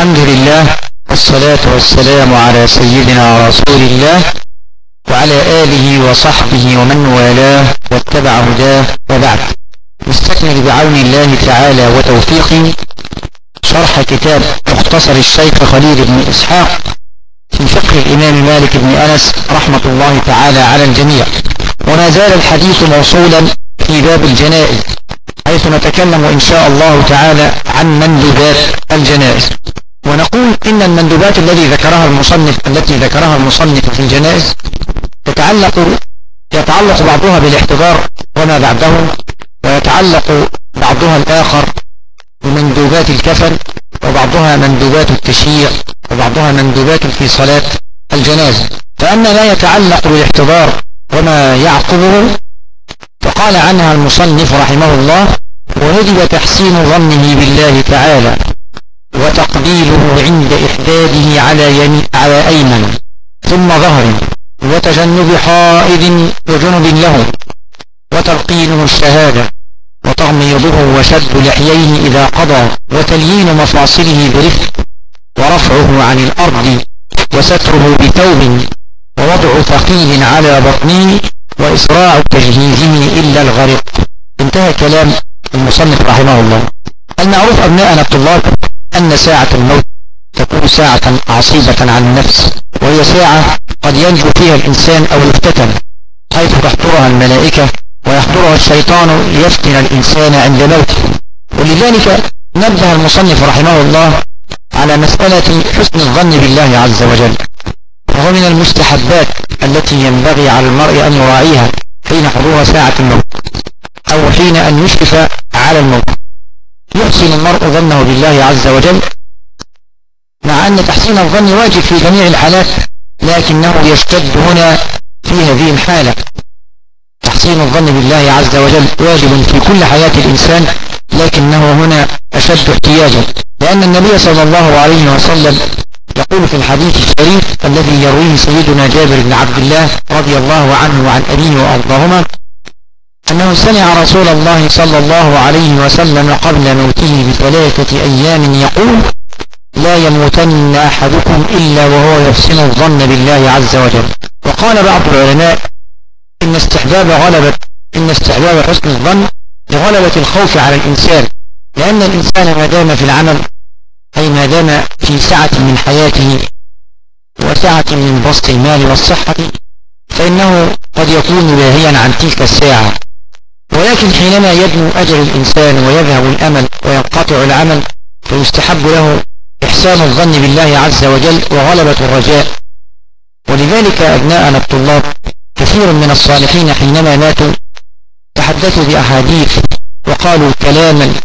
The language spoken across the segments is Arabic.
الحمد لله والصلاة والسلام على سيدنا رسول الله وعلى آله وصحبه ومن والاه واتبع هداه، وبعد. نستكمل بعون الله تعالى وتوفيقه شرح كتاب مختصر الشيخ خليل بن إسحاق في فقه الإمام مالك بن أنس رحمة الله تعالى على الجميع. وما زال الحديث موصولا في باب الجنائز، حيث نتكلم إن شاء الله تعالى عن مندوبات الجنائز. ونقول إن المندوبات التي ذكرها المصنف في الجنائز يتعلق بعضها بالاحتضار وما بعده، ويتعلق بعضها الآخر بمندوبات الكفن، وبعضها مندوبات التشييع، وبعضها مندوبات في صلاة الجنازة. فأما ما يتعلق بالاحتضار وما يعقبه فقال عنها المصنف رحمه الله: ويجب تحسين ظنه بالله تعالى وتقبيله عند إحداده على أيمن ثم ظهر، وتجنب حائض وجنب له، وتلقينه الشهادة، وتغميضه وشد لحييه إذا قضى، وتليين مفاصله برفق، ورفعه عن الأرض، وستره بثوب، ووضع ثقيل على بطنه، وإسراع تجهيزه إلا الغرق. انتهى كلام المصنف رحمه الله. المعروف أبناءنا الطلاب أن ساعة الموت تكون ساعة عصيبة على النفس، وهي ساعة قد ينجو فيها الإنسان أو يفتتن، حيث تحضرها الملائكة ويحضرها الشيطان ليفتن الإنسان عند موته. ولذلك نبه المصنف رحمه الله على مسألة حسن الظن بالله عز وجل، وهو من المستحبات التي ينبغي على المرء أن يراعيها حين حضور ساعة الموت، أو حين أن يشرف على الموت. يحسن المرء ظنه بالله عز وجل، مع أن تحسين الظن واجب في جميع الحالات، لكنه يشتد هنا في هذه الحالة. تحسين الظن بالله عز وجل واجب في كل حياة الإنسان، لكنه هنا أشد احتياجا، لأن النبي صلى الله عليه وسلم يقول في الحديث الشريف الذي يرويه سيدنا جابر بن عبد الله رضي الله عنه وعن أبيه وأرضاهما، أنه سمع رسول الله صلى الله عليه وسلم قبل موته ب3 أيام يقول: لا يموتن أحدكم إلا وهو يحسن الظن بالله عز وجل. وقال بعض العلماء إن استحباب حسن الظن لغلبة الخوف على الإنسان، لأن الإنسان ما دام في العمل، أي ما دام في سعة من حياته وسعة من بسط المال والصحة، فإنه قد يكون لاهيا عن تلك الساعة. ولكن حينما يدنو أجل الإنسان ويذهب الأمل وينقطع العمل، فيستحب له إحسان الظن بالله عز وجل وغلبة الرجاء. ولذلك أبناءنا الطلاب كثير من الصالحين حينما ماتوا تحدثوا بأحاديث وقالوا كلاما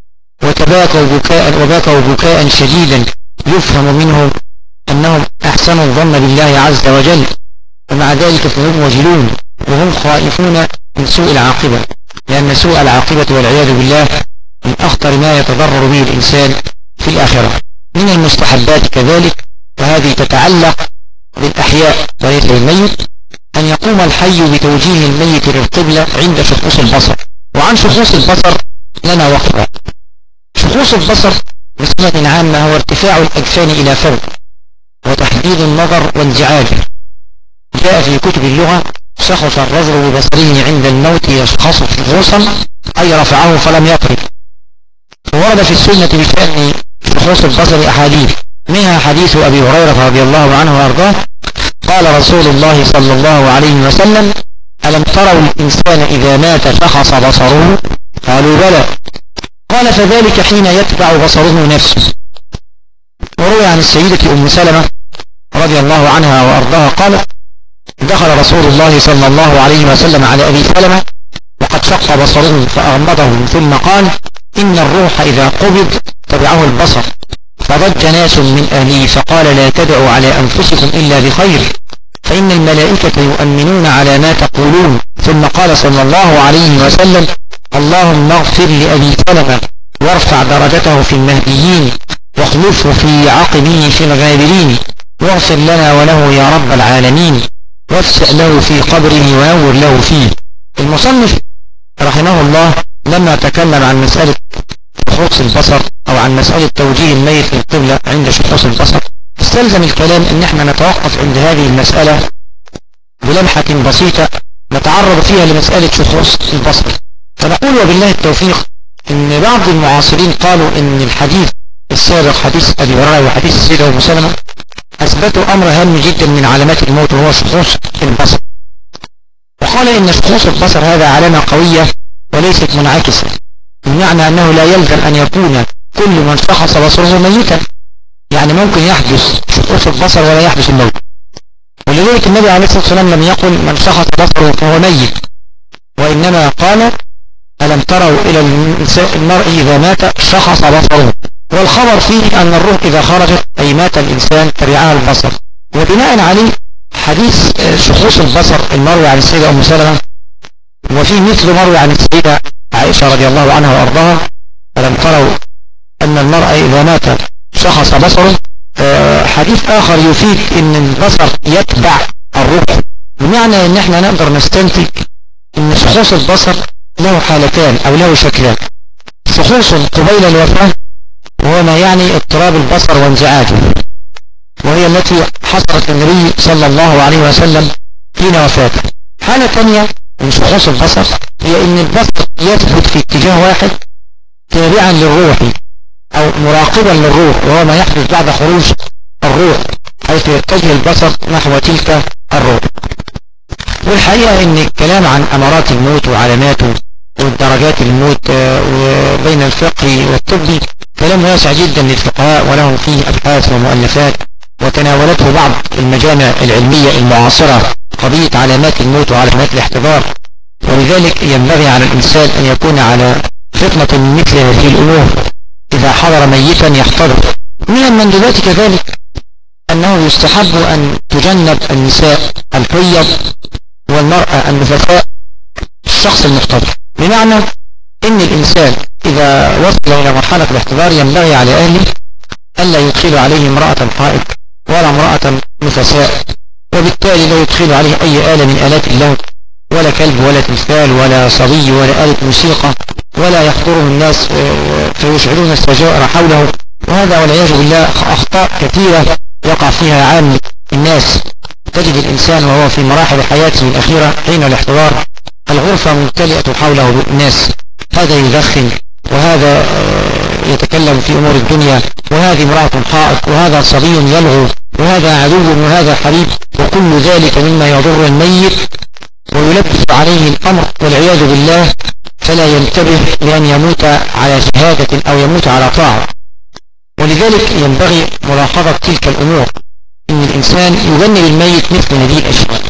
وبكوا بكاء شديدا يفهم منه أنهم أحسنوا الظن بالله عز وجل، ومع ذلك فهم وجلون وهم خائفون من سوء العاقبة، لأن سوء العاقبة والعياذ بالله من أخطر ما يتضرر به الإنسان في الآخرة. من المستحبات كذلك، وهذه تتعلق بالأحياء وليس بالميت، أن يقوم الحي بتوجيه الميت للقبلة عند شخوص البصر. وعن شخوص البصر لنا وقفة. شخوص البصر بصفة عامة هو ارتفاع الأجفان إلى فوق وتحديد النظر وانزعاجه. جاء في كتب اللغة: شخص الرجل ببصره عند الموت يشخص شخوصا، أي رفعه فلم يطرد. وورد في السنة بشأن شخوص البصر أحاديث، منها حديث أبي هريرة رضي الله عنه وأرضاه: قال رسول الله صلى الله عليه وسلم: ألم تروا الإنسان إذا مات شخص بصره؟ قالوا: بلى. قال: فذلك حين يتبع بصره نفسه. وروي عن السيدة أم سلمة رضي الله عنها وأرضاها قالت: دخل رسول الله صلى الله عليه وسلم على أبي سلمة وقد شق بصره فأغمضه، ثم قال: إن الروح إذا قبض تبعه البصر. فضج ناس من أهله فقال: لا تدعوا على أنفسكم إلا بخير، فإن الملائكة يؤمنون على ما تقولون. ثم قال صلى الله عليه وسلم: اللهم اغفر لأبي سلمة وارفع درجته في المهديين، واخلفه في عقبه في الغابرين، واغفر لنا وله يا رب العالمين، وافسح له في قبره ونور له فيه. المصنف رحمه الله لما تكلم عن مسألة خصوص البصر أو عن مسألة توجيه الميت للقبلة عند عند شخوص البصر، استلزم الكلام ان احنا نتوقف عند هذه المسألة بلمحة بسيطة نتعرض فيها لمسألة شخوص البصر. فنقول وبالله التوفيق ان بعض المعاصرين قالوا ان الحديث السابق حديث ابي هريرة وحديث السيدة ام سلمة اثبتوا امر هام جدا من علامات الموت وهو شخوص البصر، وقال ان شخوص البصر هذا علامة قوية وليست منعكسة، بمعنى انه لا يلزم ان يكون كل من شخص بصره ميتا، يعني ممكن يحدث شخوص البصر ولا يحدث الموت. ولذلك النبي عليه الصلاة والسلام لم يقل من شخص بصره فهو ميت، وإنما قال ألم تروا إلى المرء إذا مات شخص بصره، والخبر فيه أن الروح إذا خرجت أي مات الإنسان تبعها البصر. وبناء عليه حديث شخوص البصر المروي عن السيدة أم سلمة وفيه مثل مروي عن السيدة عائشة رضي الله عنها وأرضاها ألم تروا أن المرء إذا مات شخص بصره، حديث آخر يفيد أن البصر يتبع الروح، بمعنى أن احنا نقدر نستنتج أن شخوص البصر له حالتان أو له شكلان: شخوص قبيل الوفاة وهو ما يعني اضطراب البصر وانزعاجه، وهي التي حصلت النبي صلى الله عليه وسلم حين وفاته. حالة ثانية من شخوص البصر هي أن البصر يثبت في اتجاه واحد تابعا للروح أو مراقبا للروح، وهو ما يحدث بعد خروج الروح حيث يتجه البصر نحو تلك الروح. والحقيقة ان الكلام عن امارات الموت وعلاماته والدرجات الموت وبين الفقه والطبي كلام واسع جدا للفقهاء، ولهم فيه ابحاث ومؤلفات، وتناولته بعض المجامع العلمية المعاصرة قضية علامات الموت وعلامات الاحتضار. ولذلك ينبغي على الانسان ان يكون على فطنة من مثل هذه الامور اذا حضر ميتا يحتضر. من المندوبات كذلك انه يستحب ان تجنب النساء الحيض والمرأة النفساء الشخص المحتضر، بمعنى ان الانسان اذا وصل الى مرحلة الاحتضار ينبغي على اهله الا يدخل عليه امرأة حائض ولا امرأة نفساء، وبالتالي لا يدخل عليه اي آلة من آلات اللهو، ولا كلب ولا تمثال ولا صبي ولا آلة موسيقى، ولا يحضره الناس فيشعرون السجائر حوله. وهذا والعياذ بالله اخطاء كثيرة يقع فيها عام الناس. تجد الإنسان وهو في مراحل حياته الأخيرة حين الاحتضار الغرفة ممتلئة حوله بالناس، هذا يدخن وهذا يتكلم في أمور الدنيا، وهذه امرأة حائض، وهذا صبي يلغو، وهذا عدو، وهذا حبيب، وكل ذلك مما يضر الميت ويلبس عليه الأمر والعياذ بالله، فلا ينتبه لأن يموت على شهادة أو يموت على طاعة. ولذلك ينبغي ملاحظة تلك الأمور، ان الانسان يجنب الميت مثل هذه الاشياء.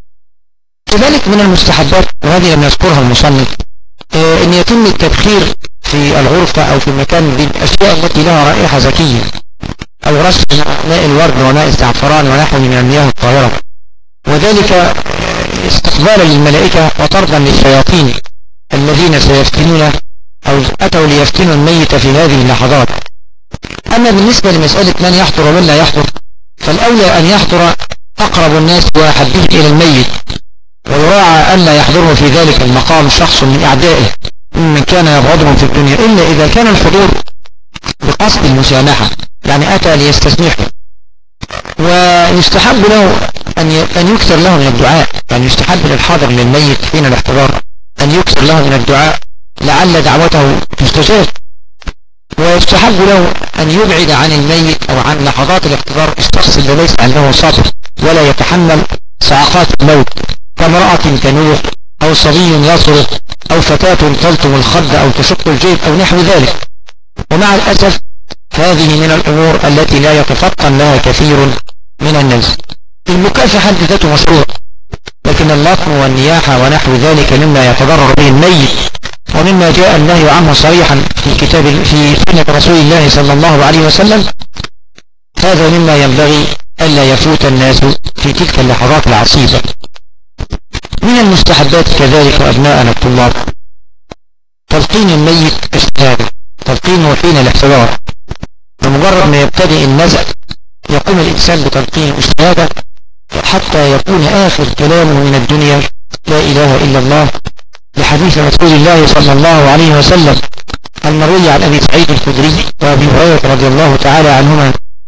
كذلك من المستحبات وهذه لم يذكرها المصنف ان يتم التبخير في الغرفة او في المكان بالاشياء التي لها رائحة زكية، او رش ماء الورد وماء الزعفران ونحوه من المياه الطاهرة، وذلك استقبالا للملائكة وطردا للشياطين الذين سيفتنون او اتوا ليفتنوا الميت في هذه اللحظات. اما بالنسبة لمسألة من يحضر ومن لا يحضر، فالأولى أن يحضر أقرب الناس وأحبه إلى الميت، ويراعى أن لا يحضره في ذلك المقام شخص من أعدائه ممن كان يبغضهم في الدنيا، إلا إذا كان الحضور بقصد المسامحة، يعني أتى ليستسمحه. ويستحب له أن يكثر له من الدعاء، يعني يستحب للحاضر للميت حين الاحتضار أن يكثر له من الدعاء لعل دعوته تستجاب. ويستحب له أن يبعد عن الميت أو عن لحظات الاحتضار الشخص اللي ليس عنده صبر ولا يتحمل صعقات الموت، كامرأة تنوح أو صبي يصرخ أو فتاة تلطم الخد أو تشق الجيب أو نحو ذلك. ومع الأسف هذه من الأمور التي لا يتفطن لها كثير من الناس. البكاء في حد ذاته مشروع، لكن اللطم والنياحة ونحو ذلك مما يتضرر به الميت، ومما جاء النهي عنه صريحا في سنة رسول الله صلى الله عليه وسلم، هذا مما ينبغي ألا يفوت الناس في تلك اللحظات العصيبة. من المستحبات كذلك أبناءنا الطلاب تلقين الميت الشهادة، تلقينه حين الاحتضار، بمجرد ما يبتدئ النزع يقوم الإنسان بتلقين الشهادة حتى يكون آخر كلامه من الدنيا لا إله إلا الله، لحديث رسول الله صلى الله عليه وسلم المروي عن أبي سعيد الخدري وأبي هريرة رضي الله تعالى عنهما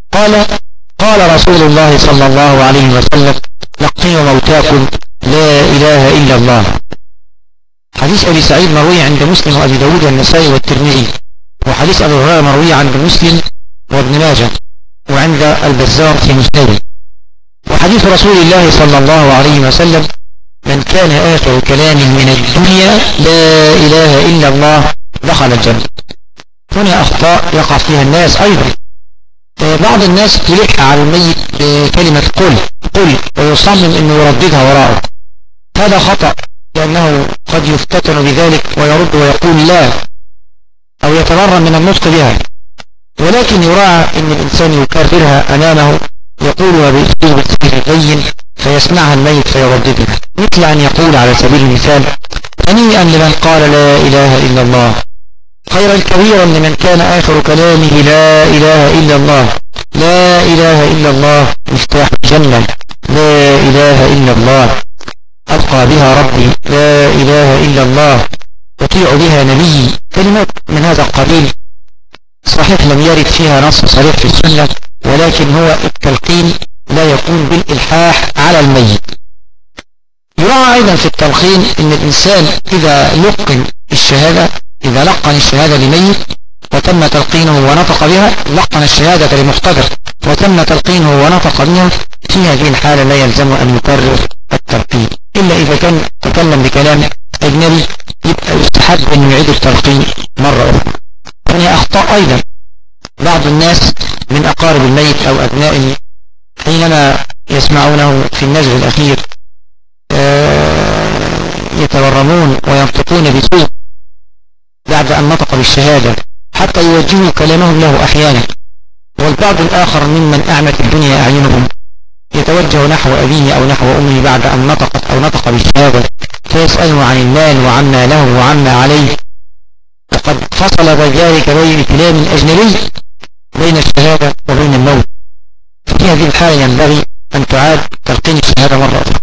قال قال رسول الله صلى الله عليه وسلم لقنوا موتاكم لا إله إلا الله. حديث أبي سعيد مروي عند مسلم وأبي داود والنسائي والترمذي، وحديث أبي هريرة مروي عند مسلم وابن ماجه وعند البزار في مسنده. وحديث رسول الله صلى الله عليه وسلم من كان آخر كلام من الدنيا لا إله إلا الله دخل الجنة. هنا أخطاء يقع فيها الناس أيضا. بعض الناس تلح على الميت بكلمة قل ويصمم أنه يرددها وراءه. هذا خطأ، لأنه قد يفتتن بذلك ويرد ويقول لا، أو يتضرر من النطق بها، ولكن يراعى أن الإنسان يكررها أمامه، يقولها بأسلوب بين فيسمعها الميت فيرددها، مثل أن يقول على سبيل المثال هنيئا لمن قال لا إله إلا الله، خيرا كبيرا لمن كان آخر كلامه لا إله إلا الله، لا إله إلا الله مفتاح الجنة، لا إله إلا الله ألقى بها ربي، لا إله إلا الله يطيع بها نبي. كلمات من هذا القبيل صحيح لم يرد فيها نص صريح في السنة، ولكن هو التلقين لا يكون بالإلحاح على الميت. يراعى أيضا في التلقين أن الإنسان إذا لقن الشهادة لميت وتم تلقينه ونطق بها، لقن الشهادة لمحتضر وتم تلقينه ونطق بها، في هذه الحالة لا يلزم أن يكرر التلقين، إلا إذا كان تكلم بكلام أجنبي يبقى يستحب أن يعيد التلقين مرة أخرى. هنا أخطاء أيضا بعض الناس من أقارب الميت أو أبنائه حينما يسمعونه في النزل الأخير يتورمون وينطقون بسوء بعد أن نطق بالشهادة حتى يوجهوا كلامهم له أحيانا. والبعض الآخر ممن أعمت الدنيا أعينهم يتوجه نحو أبيه أو نحو أمه بعد أن نطق بالشهادة، فيسأله عن المال وعما له وعما عليه، وقد فصل ذلك بين كلام أجنبي بين الشهادة وبين الموت. في هذه الحالة ينبغي أن تعاد تلقين الشهادة مرة أخرى.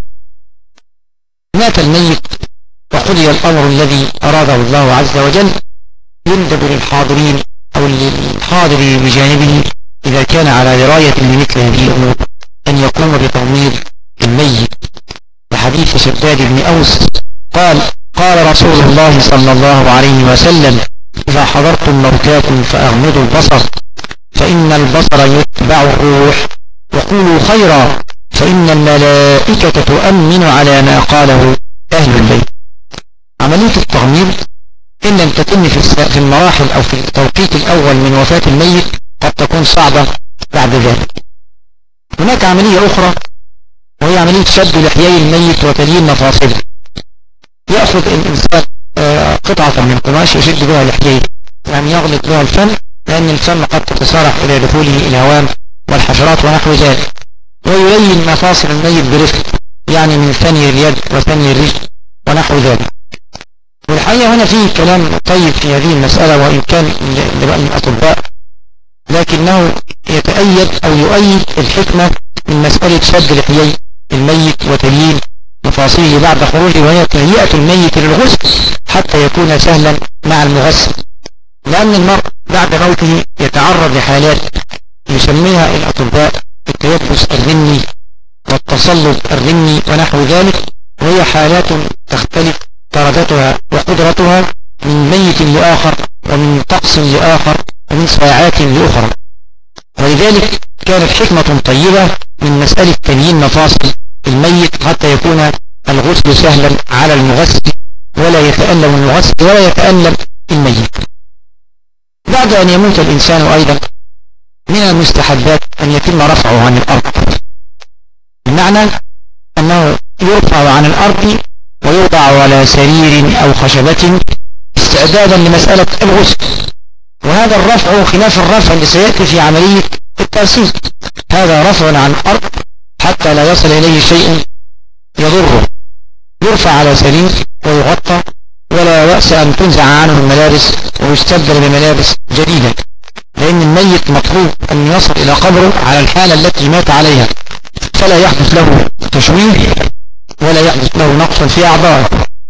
مات الميت وقضي الأمر الذي أراده الله عز وجل، يندب للحاضرين أو للحاضر بجانبه إذا كان على دراية بمثل هذه الأمور أن يقوم بتغميض الميت. لحديث شداد بن أوس قال قال رسول الله صلى الله عليه وسلم إذا حضرتم موتاكم فأغمضوا البصر فإن البصر يتبع الروح، وقولوا خيرا فإن الملائكة تؤمن على ما قاله أهل البيت. عملية التغميض إن لم تتم في المراحل أو في التوقيت الأول من وفاة الميت قد تكون صعبة بعد ذلك. هناك عملية أخرى وهي عملية شد لحيي الميت وتليين مفاصله. يأخذ الإنسان قطعة من قماش يشد بها لحييه، يعني يغلق بها الفم، لأن الفم قد تتسارع إلى دخوله الهوام والحشرات ونحو ذلك، ويلين مفاصل الميت برفق، يعني من ثني اليد وثني الرجل ونحو ذلك. والحقيقة هنا فيه كلام طيب في هذه المسألة، وإن كان لبعض الأطباء لكنه يتأيد أو يؤيد الحكمة من مسألة شد لحيي الميت وتليين مفاصله بعد خروجه، وهي تهيئة الميت للغسل حتى يكون سهلا مع المغسل، لأن المرء بعد موته يتعرض لحالات يسميها الأطباء التيبس الرمي والتصلب الرمي ونحو ذلك، وهي حالات تختلف درجتها وقدرتها من ميت لآخر ومن طقس لآخر ومن ساعات لأخرى. ولذلك كانت حكمة طيبة من مسألة تليين مفاصل الميت حتى يكون الغسل سهلا على المغسل ولا يتألم المغسل ولا يتألم الميت. بعد أن يموت الإنسان أيضا من المستحبات أن يتم رفعه عن الأرض، بمعنى أنه يرفع عن الأرض ويوضع على سرير أو خشبة استعدادا لمسألة الغسل. وهذا الرفع خلاف الرفع اللي سيأتي في عملية الترسيم، هذا رفع عن الأرض حتى لا يصل إليه شيء يضره، يرفع على سرير ويغطى ولا بأس أن تنزع عنه الملابس ويستبدل بملابس جديدة، لأن الميت مطلوب أن يصل إلى قبره على الحالة التي مات عليها، فلا يحدث له تشويه ولا يحدث له نقص في أعضائه.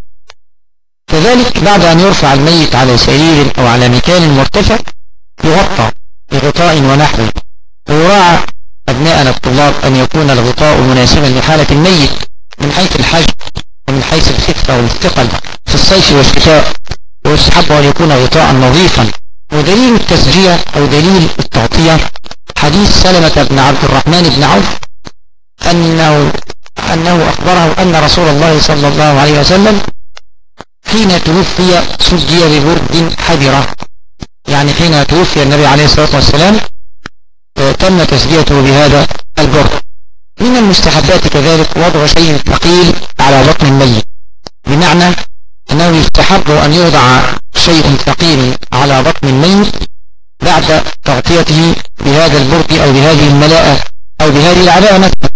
كذلك بعد أن يرفع الميت على سرير أو على مكان مرتفع يغطى بغطاء ونحوه ويراعى أبناءنا الطلاب أن يكون الغطاء مناسبا لحالة الميت من حيث الحجم ومن حيث الخفة والثقل في الصيف والشتاء، ويستحب أن يكون غطاء نظيفا. ودليل التسجية أو دليل التغطية حديث سلمة بن عبد الرحمن بن عوف أنه أخبره أن رسول الله صلى الله عليه وسلم حين توفي سجي ببرد حذرة، يعني حين توفي النبي عليه الصلاة والسلام تم تسجيته بهذا البرد. من المستحبات كذلك وضع شيء ثقيل على بطن الميت، بمعنى أنه يستحب أن يوضع شيء ثقيل على بطن الميت بعد تغطيته بهذا البرد أو بهذه الملاءة أو بهذه العباءة مثلا،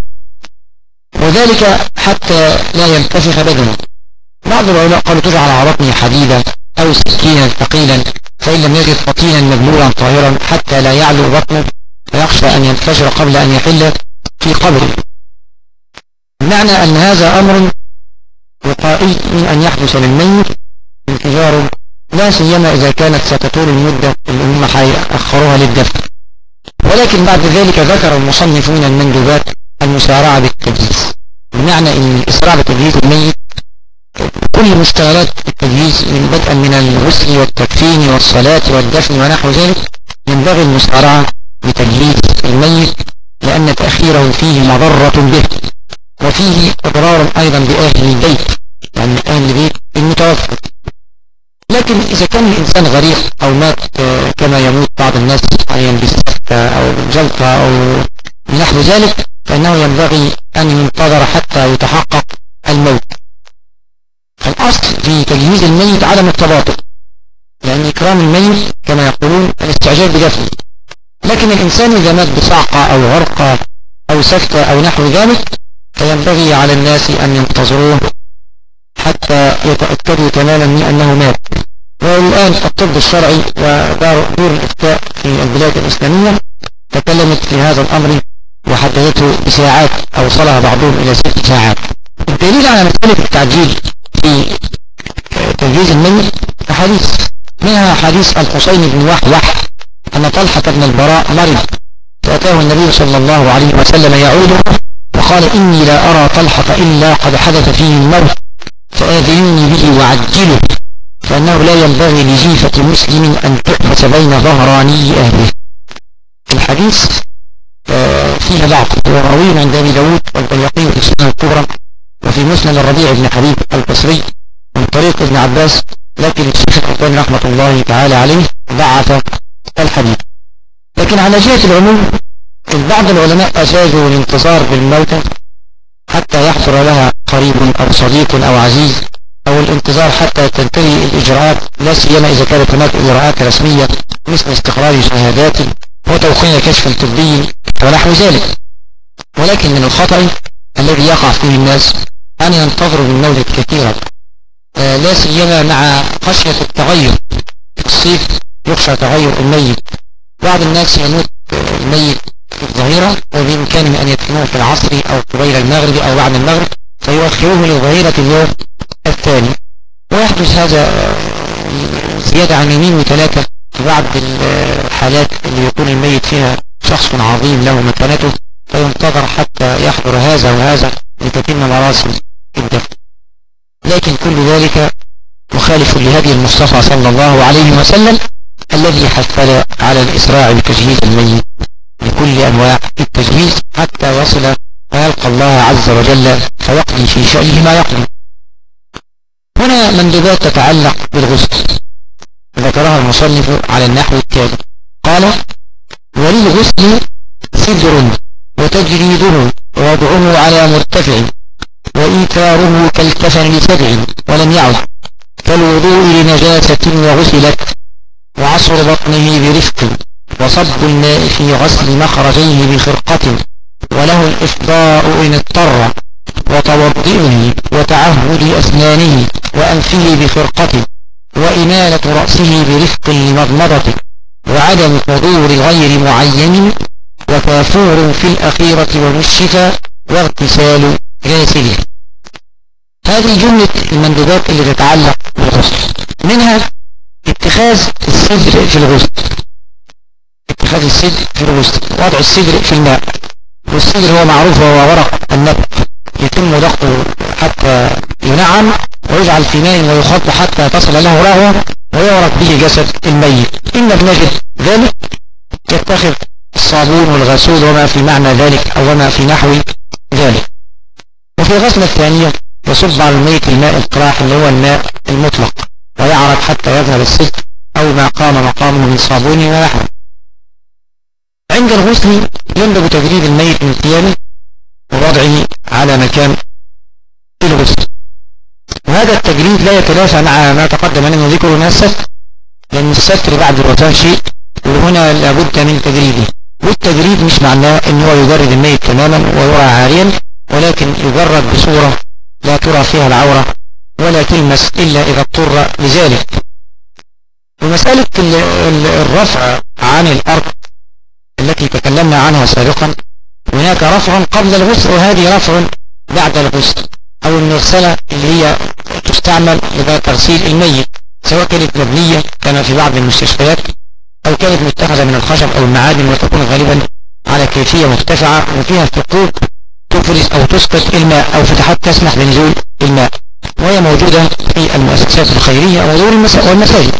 وذلك حتى لا ينتفخ بدنه. بعض العلماء قالوا تجعل على بطنه حديدة أو سكينا ثقيلا، فإن لم يجد فطينا مبلولا طاهرا حتى لا يعلو بطنه فيخشى أن ينفجر قبل أن يحل في قبره. بمعنى أن هذا أمر وقائي من أن يحدث للميت انفجار، لا سيما إذا كانت ستطول المدة اللي هم هيأخروها للدفن. ولكن بعد ذلك ذكر المصنفون المندوبات المسارعة بالتجهيز، بمعنى أن الإسراع بتجهيز الميت كل مشتغلات التجهيز من بدءا من الغسل والتكفين والصلاة والدفن ونحو ذلك ينبغي المسارعة بتجهيز الميت، لأن تأخيره فيه مضرة به وفيه إضرار أيضا بأهل البيت، يعني أهل البيت المتوفى. لكن إذا كان الإنسان غريق أو مات كما يموت بعض الناس عليا بسكتة أو جلطة أو نحو ذلك، فإنه ينبغي أن ينتظر حتى يتحقق الموت. الأصل في تجهيز الميت عدم التباطؤ، لأن إكرام الميت كما يقولون الاستعجال بدفنه. لكن الإنسان إذا مات بصعقة أو غرقة أو سكتة أو نحو ذلك فينبغي على الناس أن ينتظروه حتى يتأكدوا تماما من أنه مات. والآن الطب الشرعي ودور الإفتاء في البلاد الإسلامية تكلمت في هذا الأمر وحددته بساعات أوصلها بعضهم إلى 6 ساعات. الدليل على مسألة التعجيل في تجهيز الميت أحاديث، منها حديث الحسين بن وحوح أن طلحة بن البراء مرض فأتاه النبي صلى الله عليه وسلم يعوده وقال إني لا أرى طلحة إلا قد حدث فيه الموت فآذنوني به وعجله، فأنه لا ينبغي لجيفة مسلم أن تحبس بين ظهراني أهله. الحديث فيها ضعف، وروي عند أبي داود والبيهقي في السنن الكبرى وفي مسند الربيع بن حبيب البصري من طريق ابن عباس، لكن الشيخ الألباني رحمة الله تعالى عليه ضعف الحديث. لكن على جهة العموم بعض العلماء أجازوا الانتظار بالموتى حتى يحضر لها قريب أو صديق أو عزيز، أو الانتظار حتى تنتهي الإجراءات، لا سيما إذا كانت هناك إجراءات رسمية مثل استخراج شهادات وتوقيع كشف طبي ونحو ذلك. ولكن من الخطأ الذي يقع فيه الناس أن ينتظروا بالمولد كثيرا، لا سيما مع خشية التغير. في الصيف يخشى تغير الميت، بعض الناس يموت الميت في الظهيرة وبإمكانهم أن يدفنوه في العصر أو قبيل المغرب أو بعد المغرب فيؤخروه لظهيرة اليوم الثاني، ويحدث هذا زيادة عن 2 و3 في بعض الحالات اللي يكون الميت فيها شخص عظيم له مكانته، فينتظر حتى يحضر هذا وهذا لتتم مراسم الدفن. لكن كل ذلك مخالف لهدي المصطفى صلى الله عليه وسلم الذي حثنا على الإسراع بتجهيز الميت بكل أنواع التجهيز حتى يصل ويلقى الله عز وجل فيقضي في شأنه ما يقضي. هنا مندوبات تتعلق بالغسل ذكرها المصنف على النحو التالي، قال: وللغسل سدر وتجريده ووضعه على مرتفع وإيثاره كالكفن لسبع ولم يعد، كالوضوء لنجاسة وغسلت، وعصر بطنه برفق، وصب الماء في غسل مخرجيه بخرقة، وله الإفضاء إن اضطر، وتوضئه وتعهد أسنانه وأنفه بخرقة، وإمالة رأسه برفق لمضمضته، وعدم حضور غير معين، وكافور في الأخيرة ومشفى، واغتسال غاسله. هذه جملة المندوبات اللي تتعلق بالغسل، منها اتخاذ السدر في الغسل. اتخاذ إدخال السدر في الغسل، وضع السدر في الماء. والسدر هو معروف وهو ورق النبت يتم ضغطه حتى ينعم ويجعل في ماء ويخط حتى تصل له رغوة ويورق به جسد الميت. إن لم نجد ذلك يتخذ الصابون والغسول وما في معنى ذلك أو وما في نحو ذلك. وفي الغسلة الثانية يصب على الميت الماء القراح اللي هو الماء المطلق ويعرق حتى يذهب السدر أو ما قام مقامه من صابون ونحوه. عند الغسل يندب تجريد الميت من ثيابه ووضعه على مكان الغسل، وهذا التجريد لا يتلافى مع ما تقدم لنا ذكره من الستر، لأن الستر بعد الوفاة شيء وهنا لابد من تجريده. والتجريد مش معناه ان هو يجرد الميت تماما ويرى عاريا، ولكن يجرد بصورة لا ترى فيها العورة ولا تلمس إلا إذا اضطر لذلك. ومسألة الرفع عن الأرض التي تكلمنا عنها سابقا، هناك رفع قبل الغسل وهذه رفع بعد الغسل، أو المغسلة اللي هي تستعمل لتغسيل الميت سواء كانت مبنية كما في بعض المستشفيات أو كانت متخذة من الخشب أو المعادن، وتكون غالبا على كيفية مرتفعة وفيها ثقوب تفرز أو تسقط الماء أو فتحات تسمح بنزول الماء، وهي موجودة في المؤسسات الخيرية ودور والمساجد.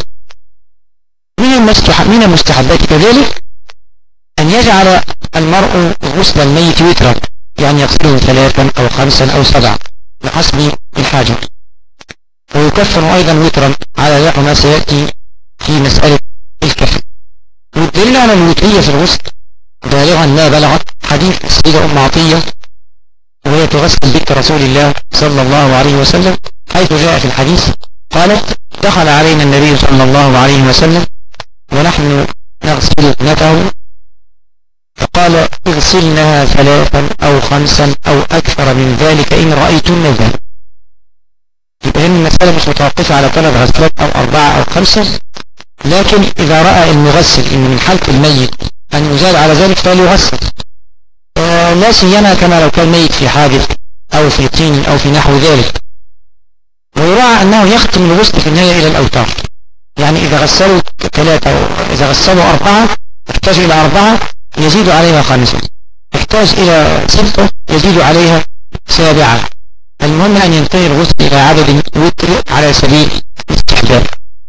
من المستحبات كذلك أن يجعل المرء غسل الميت وترا، يعني يغسله 3 أو 5 أو 7 بحسب الحاجة، ويكفن أيضا وترا على نحو ما سيأتي في مسألة الكفن. والدليل على الوترية في الغسل بالغا ما بلغت حديث السيدة أم عطية وهي تغسل بنت رسول الله صلى الله عليه وسلم، حيث جاء في الحديث قالت: دخل علينا النبي صلى الله عليه وسلم ونحن نغسل ابنته فقال: اغسلنها 3 أو 5 أو أكثر من ذلك إن رأيتن ذلك. يبقى هنا المسألة مش متوقفة على 3 غسلات أو 4 أو 5، لكن إذا رأى المغسل إن من حالة الميت أن يزال على ذلك فليغسل، لا سيما كما لو كان ميت في حادث أو في طين أو في نحو ذلك. ويراعى أنه يختم الغسل في النهاية إلى الأوتار، يعني إذا غسلوا 3 أو إذا غسلوا 4 يحتاج إلى 4 يزيد عليها 5، يحتاج إلى 6 يزيد عليها 7. المهم أن ينتهي الغسل إلى عدد وتر على سبيل الاستحباب.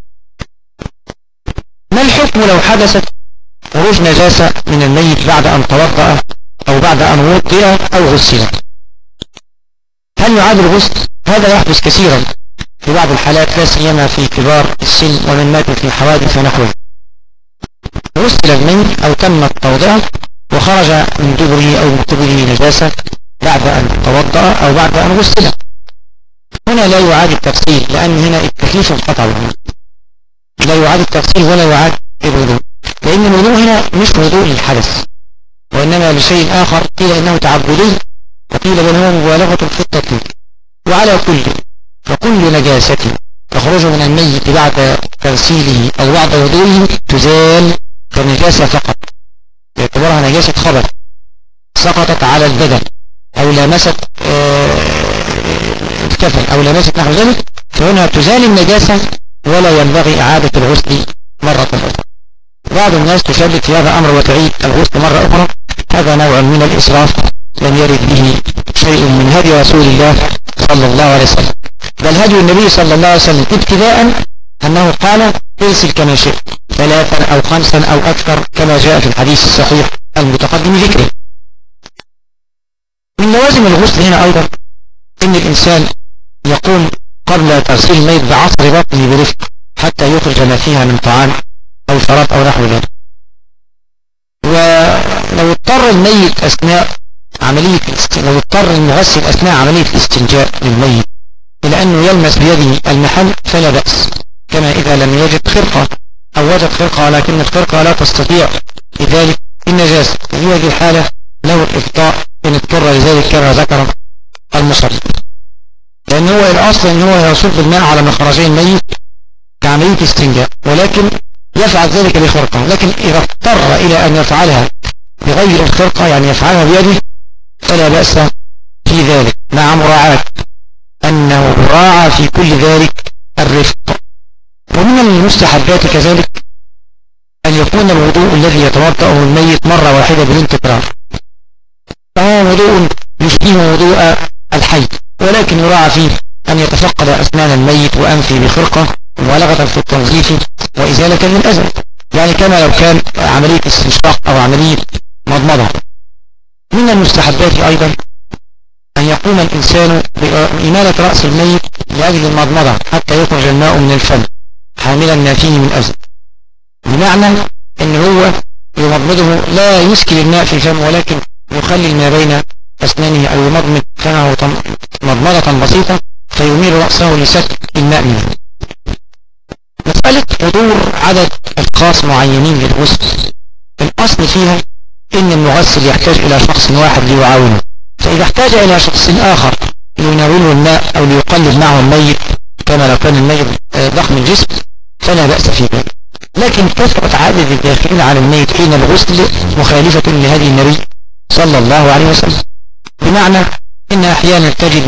ما الحكم لو حدثت خروج نجاسة من الميت بعد أن توضأ أو بعد أن وضئ أو غسل؟ هل يعاد الغسل؟ هذا يحدث كثيرا في بعض الحالات، لا سيما في كبار السن ومن مات في حوادث ونحوه. غسل الميت أو تم التوضئة وخرج من دبره أو من قبله نجاسة بعد أن توضأ أو بعد أن غسل، هنا لا يعاد التغسيل، لأن هنا التكليف انقطع بالوضوء، لا يعاد التغسيل ولا يعاد الوضوء، لأن الوضوء هنا مش وضوء للحدث وإنما لشيء آخر، قيل إنه تعبدي وقيل بل هو مبالغة في التطهير. وعلى كل فكل نجاسة تخرج من الميت بعد تغسيله أو بعد وضوئه تزال كنجاسة فقط، يعتبرها نجاسة خبث سقطت على البدن أو لامست الكفن أو لامست نحو ذلك، فهنا تزال النجاسة ولا ينبغي إعادة الغسل مرة أخرى. بعض الناس تشدد في هذا الأمر وتعيد الغسل مرة أخرى، هذا نوع من الإسراف لم يرد به شيء من هدي رسول الله صلى الله عليه وسلم، بل هدي النبي صلى الله عليه وسلم ابتداء أنه قال: اغسل كما شئت 3 أو 5 أو أكثر كما جاء في الحديث الصحيح المتقدم ذكره. من لوازم الغسل هنا أيضا إن الإنسان يقوم قبل تغسيل الميت بعصر بطنه برفق حتى يخرج ما فيها من طعام أو شراب أو نحو ذلك. ولو اضطر الميت أثناء لو اضطر المغسل أثناء عملية الاستنجاء للميت إلى أنه يلمس بيده المحل فلا بأس، كما إذا لم يجد خرقة أو وجد خرقة لكن الخرقة لا تستطيع لذلك النجاسة، في هذه الحالة له الإفطاء إن اضطر لذلك كما ذكر المصنف، لأن هو الأصل أن هو يصب الماء على مخرجي الميت كعملية استنجاء، ولكن يفعل ذلك بخرقة. لكن إذا اضطر إلى أن يفعلها بغير الخرقة يعني يفعلها بيده فلا بأس في ذلك، مع مراعاة أنه راعى في كل ذلك الرفق. ومن المستحبات كذلك أن يكون دون الوضوء الذي يتوضأه الميت مرة واحدة بدون تكرار، فهو وضوء يشبه وضوء الحي، ولكن يراعى فيه أن يتفقد أسنان الميت وأنفه بخرقة مبالغة في التنظيف وإزالة للأذى، يعني كما لو كان عملية استنشاق أو عملية مضمضة. من المستحبات أيضا أن يقوم الإنسان بإمالة رأس الميت لأجل المضمضة حتى يخرج الماء من الفم حاملا ما فيه من أذى، بمعنى أن هو يمضمضه لا يسكب الماء في الفم، ولكن يخلل ما بين أسنانه أو يمضمض فمه مضمضة بسيطة فيميل رأسه لسكب الماء منه. مسألة حضور عدد أشخاص معينين للغسل، الأصل فيها إن المغسل يحتاج إلى شخص واحد ليعاونه، فإذا احتاج إلى شخص آخر ليناوله الماء أو ليقلب معه الميت كما لو كان الميت ضخم الجسم فلا بأس في ذلك، لكن كثرة عدد الداخلين على الميت حين الغسل مخالفة لهدي النبي صلى الله عليه وسلم، بمعنى إن أحيانا تجد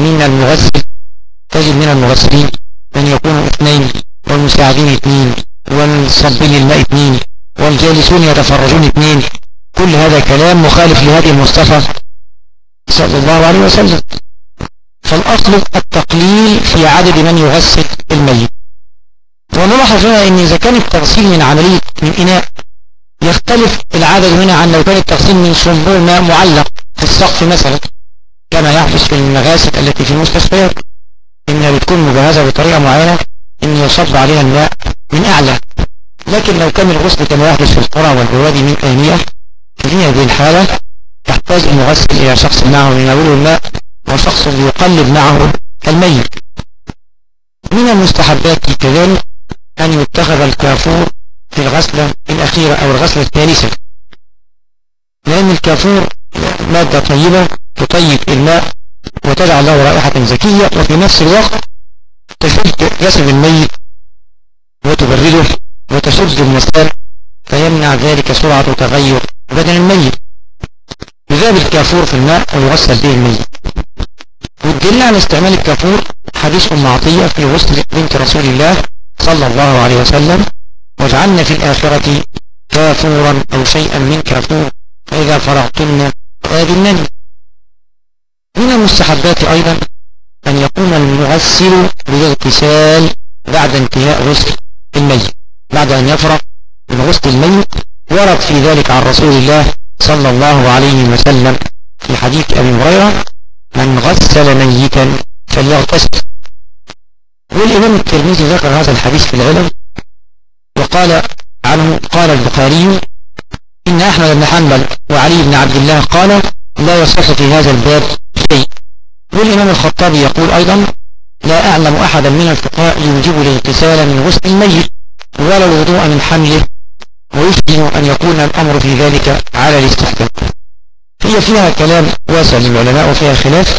من المغسلين من يكونوا 2 والمساعدين 2 والصبين للماء 2 والجالسون يتفرجون 2، كل هذا كلام مخالف لهدي المصطفى صلى الله عليه وسلم. فالأصل التقليل في عدد من يغسل الميت. ونلاحظ هنا ان اذا كان التغسيل من إناء يختلف العدد هنا عن لو كان التغسيل من صنبور ماء معلق في السقف مثلا، كما يحدث في المغاسل التي في المستشفيات انها بتكون مجهزة بطريقة معينة ان يصب عليها الماء من اعلى. لكن لو كان الغسل كما يحدث في القرى والبوادي من آنية، في هذه الحالة يحتاج المغسل الى شخص معه يناوله الماء وشخص يقلب معه الميت. من المستحبات كذلك أن يتخذ الكافور في الغسلة الأخيرة أو الغسلة الثالثة، لأن الكافور مادة طيبة تطيب الماء وتجعل له رائحة زكية، وفي نفس الوقت تشد جسد الميت وتبرده وتشد المسام، فيمنع ذلك سرعة تغير بدن الميت. يذاب الكافور في الماء ويغسل به الميت. والدليل على استعمال الكافور حديث أم عطية في غسل بنت رسول الله صلى الله عليه وسلم: واجعلنا في الآخرة كافورا أو شيئا من كافور فإذا فرغتن فآذنني. من المستحبات أيضا أن يقوم المغسل بالاغتسال بعد انتهاء غسل الميت، بعد أن يفرغ من غسل الميت. ورد في ذلك عن رسول الله صلى الله عليه وسلم في حديث أبي هريرة: من غسل ميتا فليغتسل. والإمام الترمذي ذكر هذا الحديث في العلم وقال عنه: قال البخاري: إن أحمد بن حنبل وعلي بن عبد الله قال: لا يصح في هذا الباب شيء. والإمام الخطابي يقول أيضا: لا أعلم أحدا من الفقهاء يوجب الاغتسال من غسل الميت ولا الوضوء من حمله، ويشبه أن يكون الأمر في ذلك على الاستحباب. هي فيها كلام واسع للعلماء وفيها خلاف.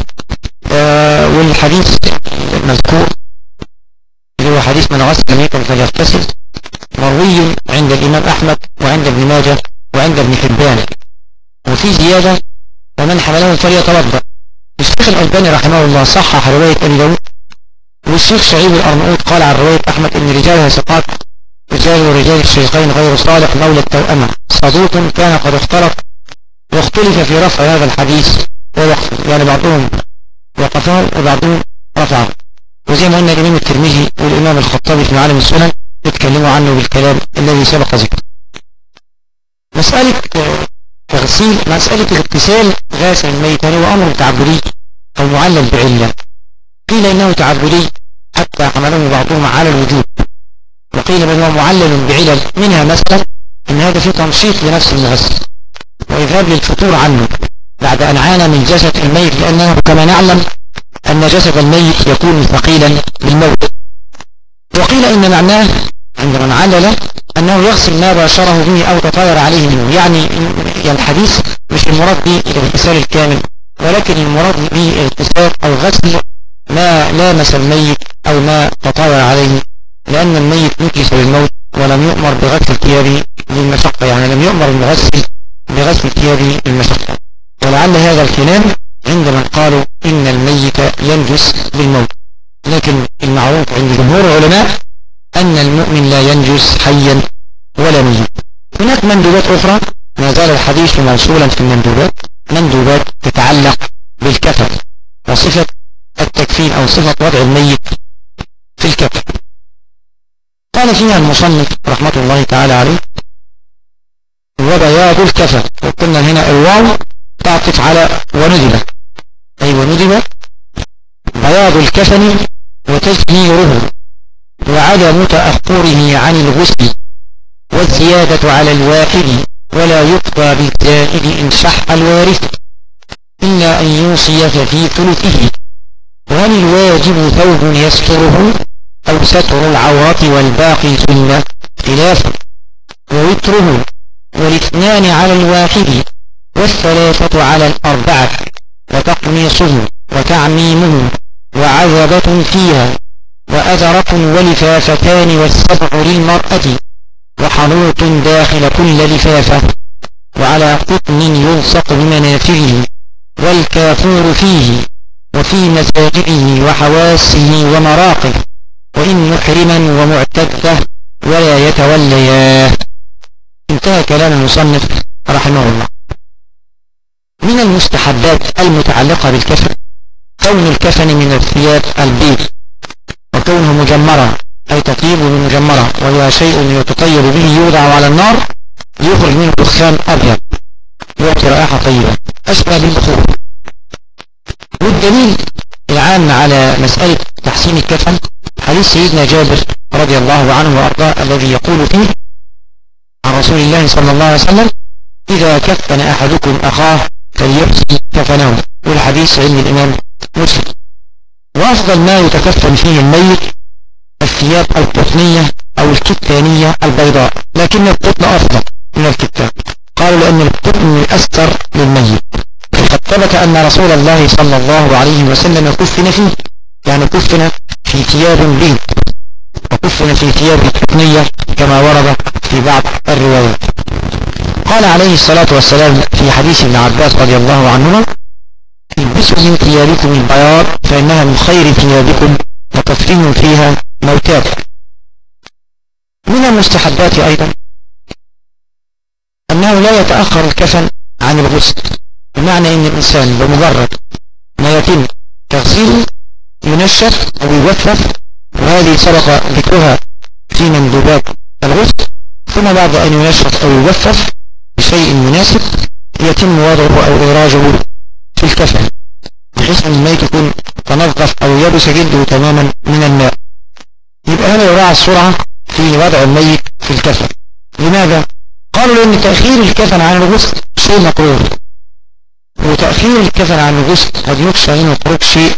والحديث المذكور اللي هو حديث من غسل ميتا فليغتسل مروي عند الإمام أحمد وعند ابن ماجه وعند ابن حبان، وفي زيادة: ومن حمله فليتوضأ. الشيخ الألباني رحمه الله صحح رواية أبي داود، والشيخ شعيب الأرناؤوط قال عن رواية أحمد إن رجالها ثقات، رجال الشيخين غير صالح مولى التوأمة صدوق كان قد اختلط، واختلف في رفع هذا الحديث ووقفه، يعني بعضهم وقفه وبعضهم رفعه. وزي ما قلنا الإمام الترمذي والإمام الخطابي في معالم السنن يتكلموا عنه بالكلام الذي سبق ذكره. مسألة اغتسال غاسل الميت هو أمر تعبدي أو معلل بعلة. قيل إنه تعبدي حتى حمله بعضهم على الوجوب، وقيل بأنه معلل بعلل، منها مثلا إن هذا فيه تنشيط لنفس المغسل وإذهاب للفتور عنه بعد أن عانى من جسد الميت، لأنه كما نعلم أن جسد الميت يكون ثقيلا بالموت. وقيل إن معناه عند من علل أنه يغسل ما باشره به أو تطاير عليه منه، يعني الحديث مش المراد به الاغتسال الكامل، ولكن المراد به اغتسال أو غسل ما لامس الميت أو ما تطاير عليه، لأن الميت نكلس بالموت ولم يؤمر بغسل ثيابه للمشقة، يعني لم يؤمر المغسل بغسل ثيابه للمشقة. ولعل هذا الكلام عند من قالوا إن الميت ينجس بالموت، لكن المعروف عند جمهور العلماء أن المؤمن لا ينجس حيا ولا ميت. هناك من مندوبات أخرى ما زال الحديث موصولا في المندوبات، مندوبات تتعلق بالكفن وصفة التكفين أو صفة وضع الميت في الكفن. قال فيها المصنف رحمة الله تعالى عليه: وبياض الكفن. وقلنا هنا الواو تعطف على وندب، أي وندب بياض الكفن وتجميره وعدم تأخره عن الغسل والزيادة على الواحد ولا يقضى بالزائد إن شح الوارث إلا أن يوصي في ثلثه. وهل الواجب ثوب يستره أو ستر العورات والباقي سنة خلاف. ووتره والاثنان على الواحد والثلاثة على الأربعة وتقميصه وتعميمه وعذبة فيها وأذرة ولفافتان والسبع للمرأة وحنوط داخل كل لفافة وعلى قطن يلصق بمنافعه والكافور فيه وفي مساجعه وحواسه ومراقه وإن محرما ومعتده ولا يتولياه. انتهى كلام المصنف رحمه الله. من المستحبات المتعلقة بالكفن كون الكفن من الثياب البيض وكونه مجمرا أي تطيب بمجمرة، وهو شيء يتطيب به يوضع على النار يخرج منه دخان أبيض يعطي رائحة طيبة أشبه بالبخور. والدليل العام على مسألة تحسين الكفن حديث سيدنا جابر رضي الله عنه وأرضاه الذي يقول فيه عن رسول الله صلى الله عليه وسلم: إذا كفن أحدكم أخاه فليحسن كفنه. والحديث عند الإمام مسلم. وأفضل ما يتكفن فيه الميت الثياب القطنية أو الكتانية البيضاء، لكن القطن أفضل من الكتان. قالوا لأن القطن أستر للميت. وقد ثبت أن رسول الله صلى الله عليه وسلم كفن فيه، يعني كفن في ثياب بيض وكفن في ثياب قطنية كما ورد في بعض الروايات. قال عليه الصلاة والسلام في حديث ابن عباس رضي الله عنهما: البسوا من ثيابكم البياض فإنها من خير ثيابكم وتكفنوا فيها موتاكم. من المستحبات أيضا أنه لا يتأخر الكفن عن الغسل، بمعنى أن الإنسان بمجرد ما يتم تغسيله ينشف أو يوفف، وهذه سبق ذكرها في مندوبات الغسل. ثم بعد أن ينشف أو يوفف بشيء مناسب يتم وضعه أو إراجه في الكفن بحيث أن الميت يكون تنظف أو يبس جلده تماما من الماء. يبقى هنا يراعى السرعة في وضع الميت في الكفن. لماذا؟ قالوا لأن تأخير الكفن عن الغسل شيء مكروه، وتأخير الكفن عن الغسل قد يخشى منه خروج شيء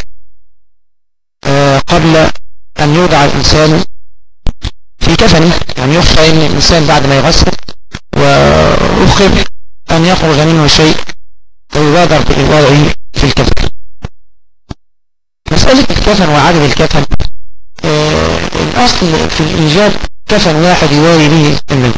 قبل أن يوضع الإنسان في كفنه، يعني يخشى أن الإنسان بعد ما يغسل وأخر أن يخرج منه شيء ويبادر بوضعه في الكفن. مسألة الكفن وعدد الكفن الأصل في الإيجاب كفن واحد يواري به الميت،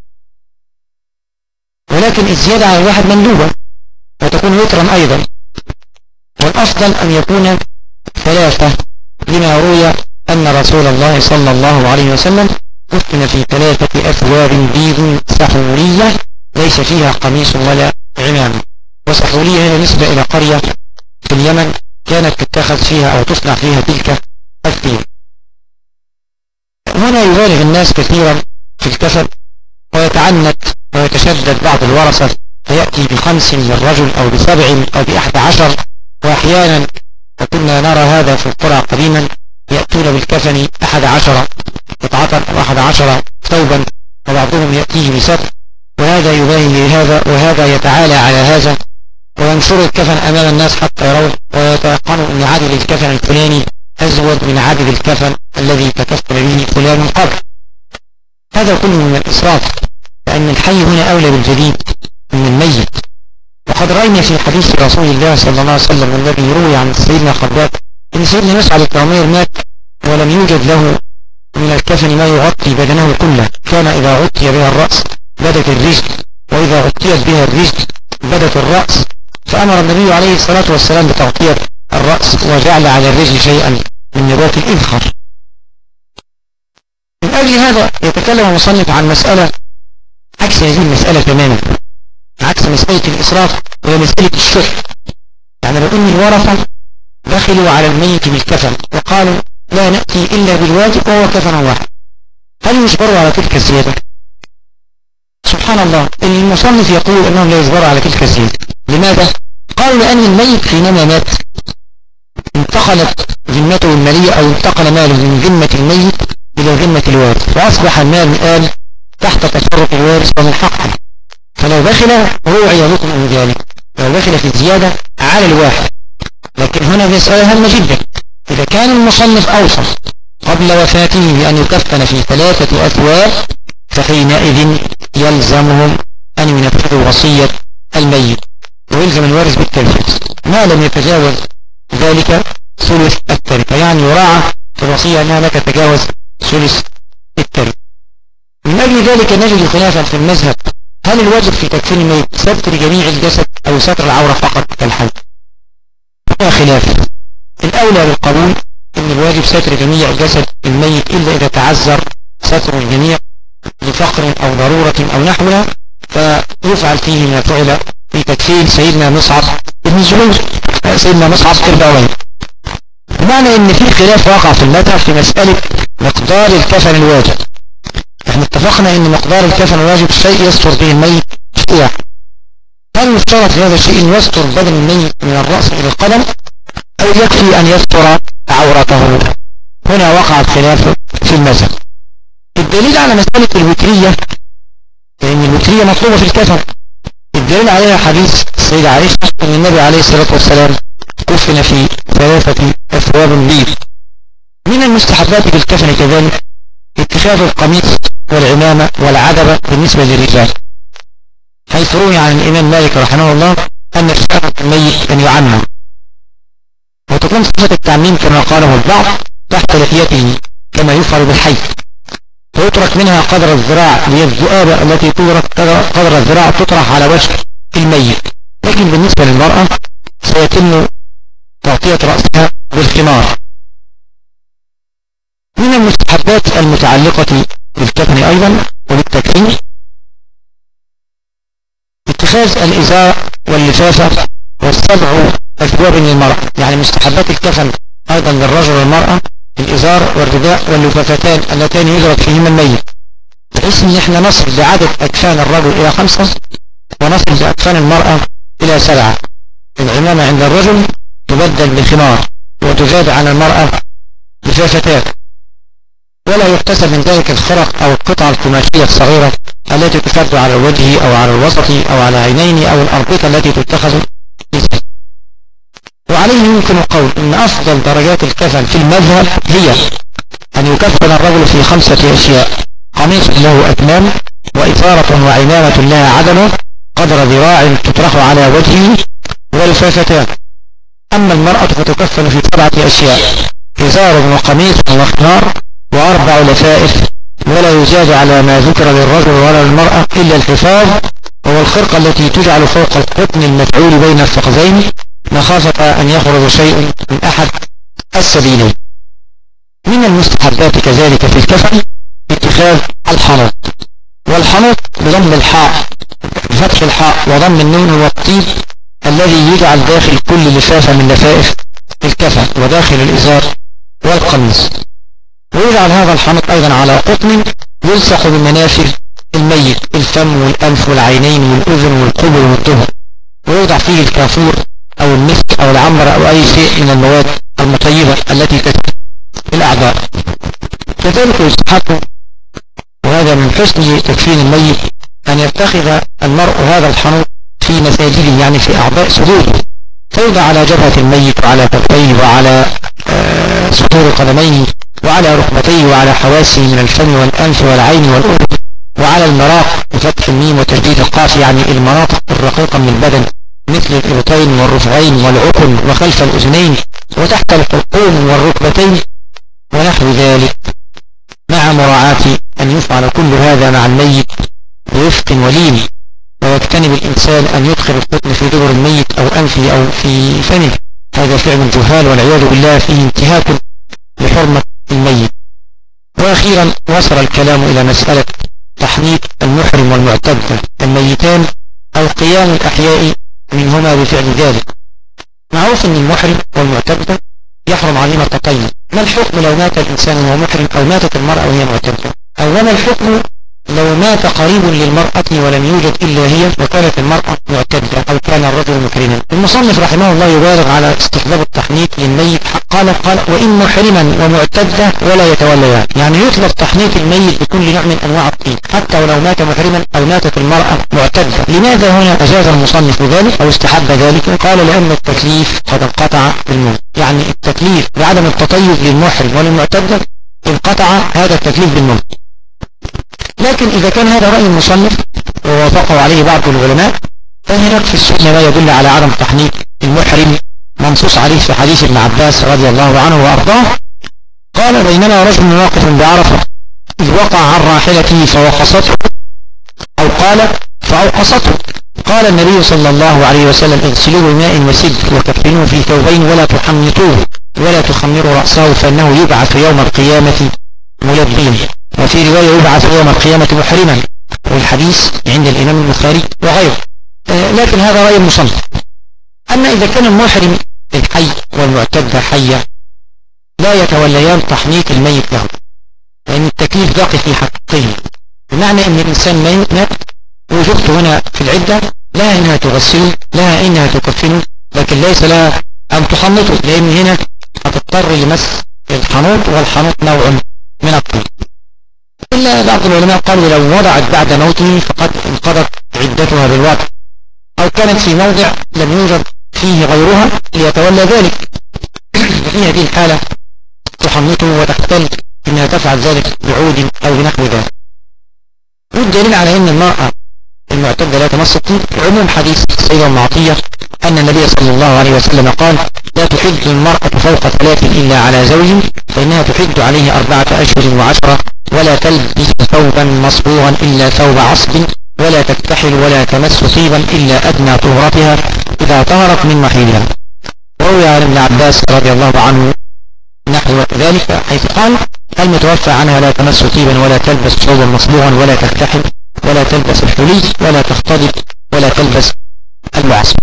ولكن الزيادة على الواحد مندوبة وتكون وترا أيضا، والأفضل أن يكون ثلاثة لما روي أن رسول الله صلى الله عليه وسلم كفن في 3 أثواب بيض سحورية ليس فيها قميص ولا عمام. وسحورية هنا نسبة إلى قرية في اليمن كانت تتخذ فيها أو تصنع فيها تلك الثياب. هنا يبالغ الناس كثيرا في الكفن ويتعنت ويتشدد بعض الورثة فيأتي ب5 للرجل أو ب7 أو ب11، وأحيانا وكنا نرى هذا في القرى قديما يأتون بالكفن 11 قطعة أو 11 ثوبا، وبعضهم يأتيه ب7، وهذا يباهي بهذا وهذا يتعالى على هذا وينشر الكفن أمام الناس حتى يروه ويتيقنوا أن عدد الكفن الفلاني أزود من عدد الكفن الذي تكفل به فلان من قبل. هذا كله من الإسراف، لأن الحي هنا أولى بالجديد من الميت. وقد رأينا في حديث رسول الله صلى الله عليه وسلم الذي روي عن سيدنا خباب أن سيدنا مسعد بن عمير مات ولم يوجد له من الكفن ما يغطي بدنه كله، كان إذا غطي بها الرأس بدت الرجل، وإذا غطيت بها الرجل بدت الرأس، فأمر النبي عليه الصلاة والسلام بتغطية الرأس وجعل على الرجل شيئا من نبات الإذخر. من أجل هذا يتكلم المصنف عن مسألة: عكس هذه المسألة تماما، عكس مسألة الإسراف وهي مسألة الشح. يعني لو أن الورثة دخلوا على الميت بالكفن وقالوا لا نأتي إلا بالواجب وهو كفن واحد، هل يجبروا على تلك الزيادة؟ سبحان الله، المصنف يقول أنهم لا يجبروا على تلك الزيادة. لماذا؟ قالوا لأن الميت حينما مات انتقلت ذمته المالية أو انتقل ماله من ذمة الميت إلى ذمة الوارث، وأصبح المال الآن تحت تصرف الوارث ومن حقه، فلو دخل روعي بكم من ذلك، لو دخل في الزيادة على الواحد. لكن هنا مسألة هامة جدا، إذا كان المصنف أوصى قبل وفاته بأن يكفن في 3 أثواب فحينئذ يلزمهم أن ينفذوا وصية الميت ويلزم الوارث بالتنفيذ ما لم يتجاوز ذلك ثلث التركة، يعني يراعى في الوصية أنها لا تتجاوز ثلث التركة. من أجل ذلك نجد خلافا في المذهب، هل الواجب في تكفين الميت ستر جميع الجسد أو ستر العورة فقط كالحج؟ هنا خلاف. الأولى بالقبول أن الواجب ستر جميع جسد الميت إلا إذا تعذر ستر الجميع لفقر أو ضرورة أو نحوها، فيفعل فيه ما فعل في تكفين سيدنا مصعب بن زبير، سيدنا مصعب الباوي. بمعنى أن في خلاف واقع في المذهب في مسألة مقدار الكفن الواجب. احنا اتفقنا أن مقدار الكفن الواجب شيء يستر به الميت شيء. هل يشترط في هذا الشيء أن يستر بدن الميت من الرأس إلى القدم أو يكفي أن يستر عورته؟ هنا وقع الخلاف في المذهب. الدليل على مسألة الوترية، لأن الوترية مطلوبة في الكفن، الدليل عليها حديث السيدة عائشة أن النبي عليه الصلاة والسلام كفن في 3 أثواب بيض. من المستحبات في الكفن كذلك اتخاذ القميص والعمامة والعدبة بالنسبة للرجال، حيث روي عن الإمام مالك رحمه الله أن الشافع الميت أن يعمم، وتكون صفة التعميم كما قاله البعض تحت لحيته كما يفعل بالحي، ويترك منها قدر الذراع، هي الذؤابة التي تترك قدر الذراع تطرح على وجه الميت. لكن بالنسبة للمرأة سيتم تغطية رأسها بالخمار. من المستحبات المتعلقة بالكفن أيضا وبالتكفين اتخاذ الإزار واللفافة والسبع أثواب للمرأة. يعني مستحبات الكفن أيضا للرجل والمرأة الإزار والرداء واللفافتان اللتان يدرك فيهما الميت، بحيث ان احنا نصل بعدد أكفان الرجل إلى 5 ونصل بأكفان المرأة إلى 7. العمامة عند الرجل تبدل بخمار وتزاد عن المرأة لفافتان، ولا يحتسب من ذلك الخرق أو القطعة القماشية الصغيرة التي تفرد على الوجه أو على الوسط أو على العينين أو الأربطة التي تتخذ لسان. وعليه يمكن القول ان افضل درجات الكفن في المذهب هي ان يكفن الرجل في 5 أشياء: قميص له أكمام، وإثارة وعمامة لها عدمه قدر ذراع تطرح على وجهه، ولفافتان. اما المرأة فتكفن في 7 أشياء: إزار وقميص وخمار و4 لفائف، ولا يزاد على ما ذكر للرجل ولا للمرأة إلا الحفاظ، وهو الخرقة التي تجعل فوق القطن المفعول بين الفخذين مخافة أن يخرج شيء من أحد السبيلين. من المستحبات كذلك في الكفن اتخاذ الحنوط، والحنوط بضم الحاء بفتح الحاء وضم النون والطيب الذي يجعل داخل كل لفافة من لفائف الكفن وداخل الإزار والقميص، ويجعل هذا الحنوط أيضا على قطن يلصق بمنافذ الميت: الفم والأنف والعينين والأذن والقبل والدهن، ويوضع فيه الكافور أو المسك أو العنبر أو أي شيء من المواد المطيبة التي تسد الأعضاء. كذلك يستحب، وهذا من حسن تكفين الميت، أن يتخذ المرء هذا الحنوط في مساجده، يعني في أعضاء سجوده، فيوضع على جبهة الميت وعلى كفيه وعلى سطور قدميه وعلى ركبتيه وعلى حواسه من الفم والأنف والعين والأذن، وعلى المراق بفتح الميم وتشديد القاف، يعني المناطق الرقيقة من البدن مثل الإبطين والرفعين والعقل وخلف الأذنين وتحت الحلقوم والركبتين ونحو ذلك، مع مراعاة أن يفعل كل هذا مع الميت برفق ولين، ويجتنب الإنسان أن يدخل القطن في دبر الميت أو أنفه أو في فمه، هذا فعل الجهال والعياذ بالله فيه انتهاك لحرمة الميت. وأخيرا وصل الكلام إلى مسألة تحنيط المحرم والمعتدة الميتان أو قيام الأحياء منهما بفعل ذلك. معروف أن المحرم والمعتدة يحرم علينا التطيب. ما الحكم لو مات الإنسان وهو محرم أو ماتت المرأة وهي معتدة؟ أولا الحكم لو مات قريب للمرأة ولم يوجد إلا هي وكانت المرأة معتدة أو كان الرجل محرما. المصنف رحمه الله يبالغ على استحباب التحنيط للميت. قال وإن محرما ومعتدة ولا يتوليان، يعني يطلب تحنيط الميت بكل نوع من أنواع الطيب حتى ولو مات محرما أو ماتت المرأة معتدة. لماذا هنا أجاز المصنف ذلك أو استحب ذلك؟ قال لأن التكليف قد انقطع بالموت، يعني التكليف بعدم التطيب للمحرم وللمعتدة انقطع هذا التكليف بالموت. لكن إذا كان هذا رأي المصنف ووافقه عليه بعض العلماء، فهناك في السنة ما يدل على عدم تحنيط المحرم منصوص عليه في حديث ابن عباس رضي الله عنه وأرضاه. قال بينما رجل واقف بعرفة إذ وقع عن راحلته فوقصته أو قال فأوقصته، قال النبي صلى الله عليه وسلم اغسلوه بماء وسد وكفنوه في ثوبين ولا تحنطوه ولا تخمروا رأسه فإنه يبعث يوم القيامة ملبيا، وفي رواية يبعث يوم القيامة محرما، والحديث عند الإمام البخاري وغيره. لكن هذا رأي المصنف. أما إذا كان المحرم الحي والمعتدة حية لا يتوليان تحنيط الميت له، لأن التكليف باقي في حقه، بمعنى أن الإنسان مات وزوجته هنا في العدة لها إنها تغسله لها إنها تكفنه، لكن ليس لها أن تحنطه، لأن هنا هتضطر لمس الحنوط، والحنوط نوع من الطيب. إلا بعض العلماء قالوا لو وضعت بعد موته فقد انقضت عدتها بالوضع، أو كانت في موضع لم يوجد فيه غيرها ليتولى ذلك، وفي هذه الحالة تحنطه وتختل إنها تفعل ذلك بعود أو بنحو ذلك. والدليل على أن المرأة المعتدة لا تمس الطيب عموم حديث السيدة أم عطية أن النبي صلى الله عليه وسلم قال لا تحد المرأة فوق 3 إلا على زوج، فإنها تحد عليه 4 أشهر و10، ولا تلبس ثوبا مصبوغا إلا ثوب عصب، ولا تكتحل ولا تمس طيبا إلا أدنى طهرتها إذا طهرت من محيلها. روي عن ابن عباس رضي الله عنه نحو ذلك حيث قال المتوفى عنها لا تمس طيبا ولا تلبس ثوبا مصبوغا ولا تكتحل ولا تلبس الحلي ولا تختلط ولا تلبس المعصب.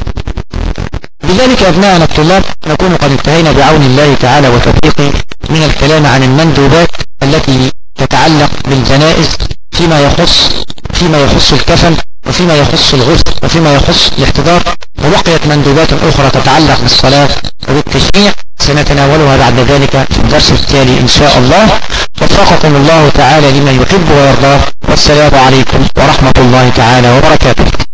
بذلك أبناءنا الطلاب نكون قد انتهينا بعون الله تعالى وتوفيقه من الكلام عن المندوبات التي تتعلق بالجنائز فيما يخص الكفن وفيما يخص الغسل وفيما يخص الاحتضار، وبقيت مندوبات أخرى تتعلق بالصلاة وبالتشريع سنتناولها بعد ذلك في الدرس التالي إن شاء الله. وفقكم الله تعالى لما يحب ويرضاه، والسلام عليكم ورحمة الله تعالى وبركاته.